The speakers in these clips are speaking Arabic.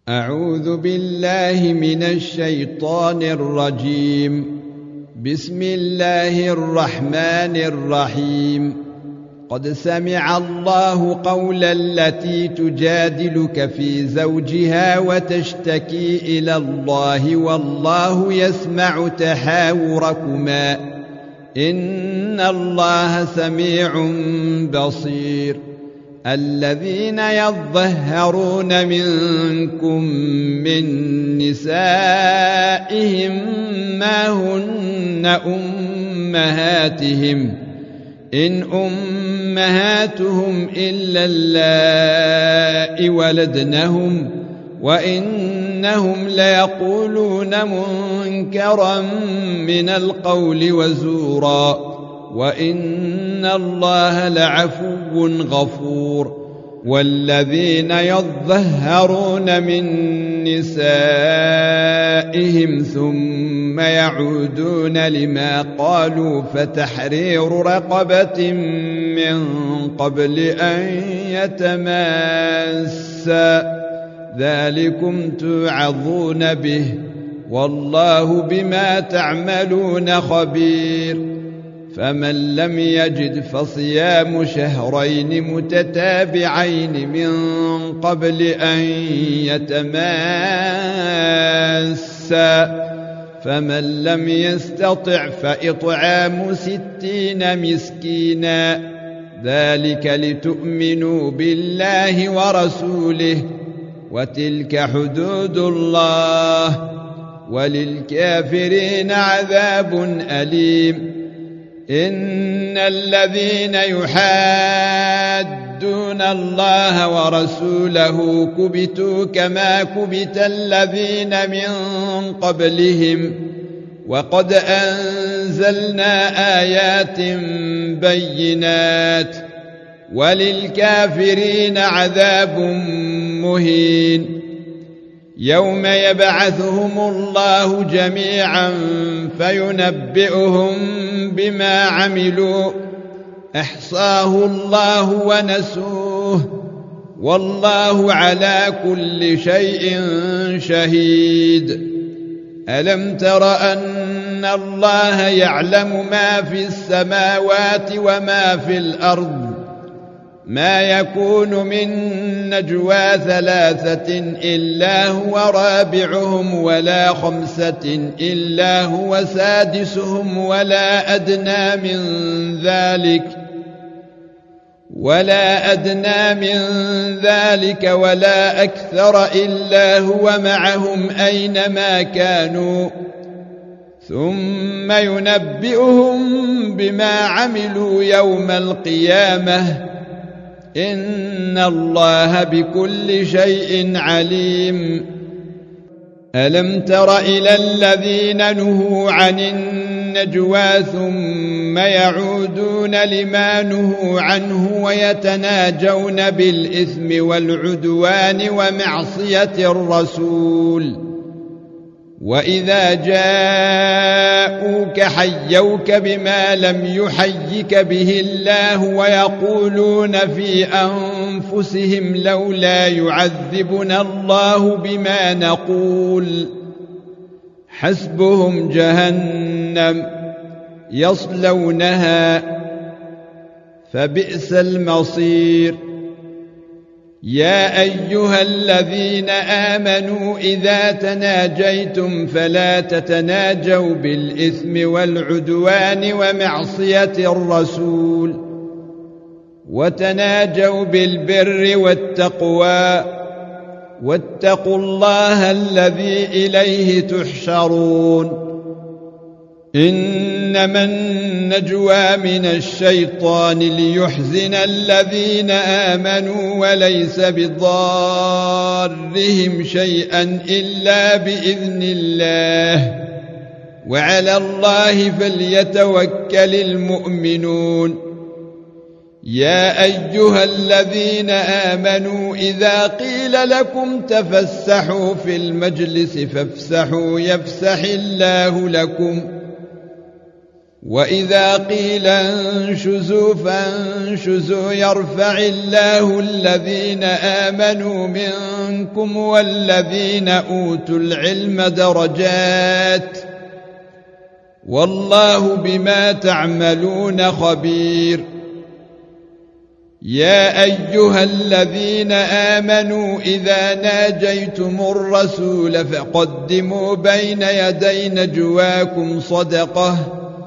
أعوذ بالله من الشيطان الرجيم. بسم الله الرحمن الرحيم. قد سمع الله قول التي تجادلك في زوجها وتشتكي إلى الله والله يسمع تحاوركما إن الله سميع بصير. الذين يظهرون منكم من نسائهم ما هن أمهاتهم إن أمهاتهم إلا اللائي ولدنهم وإنهم ليقولون منكرا من القول وزورا وإن الله لعفو غفور. والذين يظهرون من نسائهم ثم يعودون لما قالوا فتحرير رقبة من قبل أن يتماسا ذلكم توعظون به والله بما تعملون خبير. فمن لم يجد فصيام شهرين متتابعين من قبل أن يتماسا فمن لم يستطع فإطعام 60 مسكينا ذلك لتؤمنوا بالله ورسوله وتلك حدود الله وللكافرين عذاب أليم. إن الذين يحادون الله ورسوله كبتوا كما كبت الذين من قبلهم وقد أنزلنا آيات بينات وللكافرين عذاب مهين. يوم يبعثهم الله جميعا فينبئهم بما عملوا أحصاه الله ونسوه والله على كل شيء شهيد. ألم تر أن الله يعلم ما في السماوات وما في الأرض ما يكون من نجوى 3 إلا هو رابعهم ولا 5 إلا هو سادسهم ولا أدنى من ذلك ولا أكثر إلا هو معهم أينما كانوا ثم ينبئهم بما عملوا يوم القيامة إن الله بكل شيء عليم. ألم تر إلى الذين نهوا عن النجوى ثم يعودون لما نهوا عنه ويتناجون بالإثم والعدوان ومعصية الرسول وإذا جاءوك حيوك بما لم يحيك به الله ويقولون في أنفسهم لولا يعذبنا الله بما نقول حسبهم جهنم يصلونها فبئس المصير. يا أيها الذين آمنوا إذا تناجيتم فلا تتناجوا بالإثم والعدوان ومعصية الرسول وتناجوا بالبر والتقوى واتقوا الله الذي إليه تحشرون. إنما النجوى من الشيطان ليحزن الذين آمنوا وليس بضارهم شيئا إلا بإذن الله وعلى الله فليتوكل المؤمنون. يا أيها الذين آمنوا إذا قيل لكم تفسحوا في المجلس فافسحوا يفسح الله لكم وإذا قيل انشزوا فانشزوا يرفع الله الذين آمنوا منكم والذين أوتوا العلم درجات والله بما تعملون خبير. يا أيها الذين آمنوا إذا ناجيتم الرسول فقدموا بين يدي نجواكم صدقة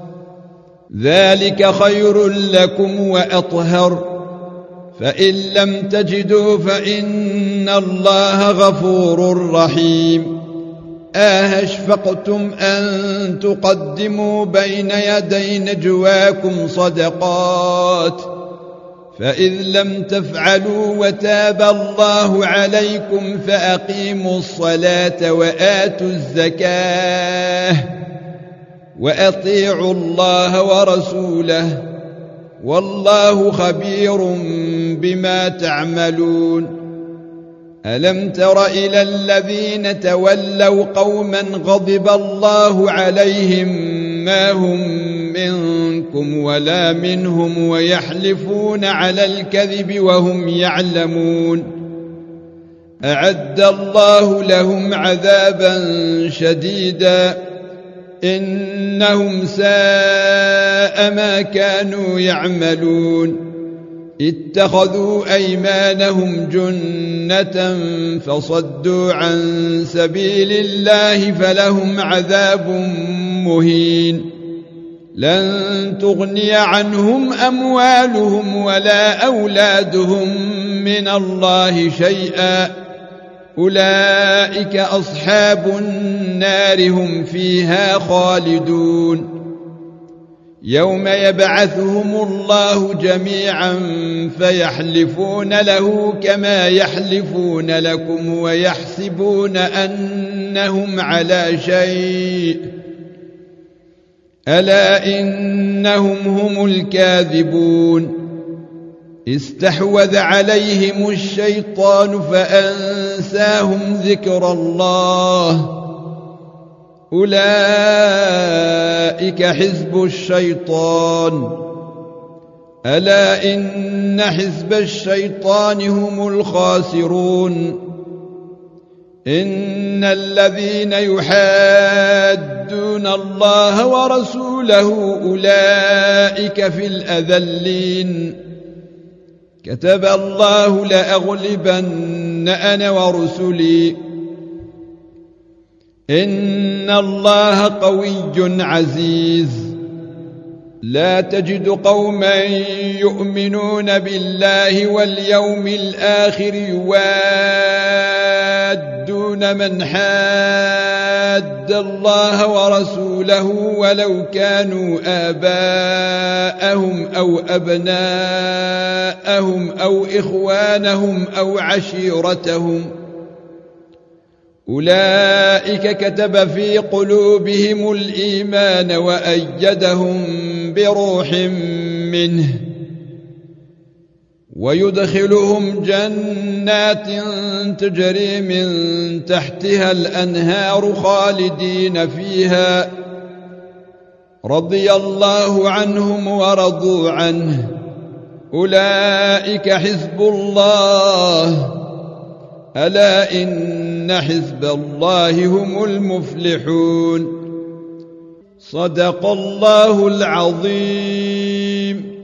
ذلك خير لكم وأطهر فإن لم تجدوا فإن الله غفور رحيم. أشفقتم أن تقدموا بين يدي نجواكم صدقات فإذ لم تفعلوا وتاب الله عليكم فأقيموا الصلاة وآتوا الزكاة وأطيعوا الله ورسوله والله خبير بما تعملون. ألم تر إلى الذين تولوا قوما غضب الله عليهم ما هم منكم ولا منهم ويحلفون على الكذب وهم يعلمون أعد الله لهم عذابا شديدا إنهم ساء ما كانوا يعملون. اتخذوا أيمانهم جنة فصدوا عن سبيل الله فلهم عذاب مهين. لن تغني عنهم أموالهم ولا أولادهم من الله شيئا أولئك أصحاب النار هم فيها خالدون. يوم يبعثهم الله جميعا فيحلفون له كما يحلفون لكم ويحسبون أنهم على شيء ألا إنهم هم الكاذبون. استحوذ عليهم الشيطان فأنساهم ذكر الله أولئك حزب الشيطان ألا إن حزب الشيطان هم الخاسرون. إن الذين يحادون الله ورسوله أولئك في الأذلين. كتب الله لأغلبن أنا ورسلي إن الله قوي عزيز. لا تجد قوما يؤمنون بالله واليوم الآخر يوادون من حاد الله ورسوله ولو كانوا آباءهم أو أبناءهم أو إخوانهم أو عشيرتهم أولئك كتب في قلوبهم الإيمان وأيدهم بروح منه ويدخلهم جنات تجري من تحتها الأنهار خالدين فيها رضي الله عنهم ورضوا عنه أولئك حزب الله ألا إن حزب الله هم المفلحون. صدق الله العظيم.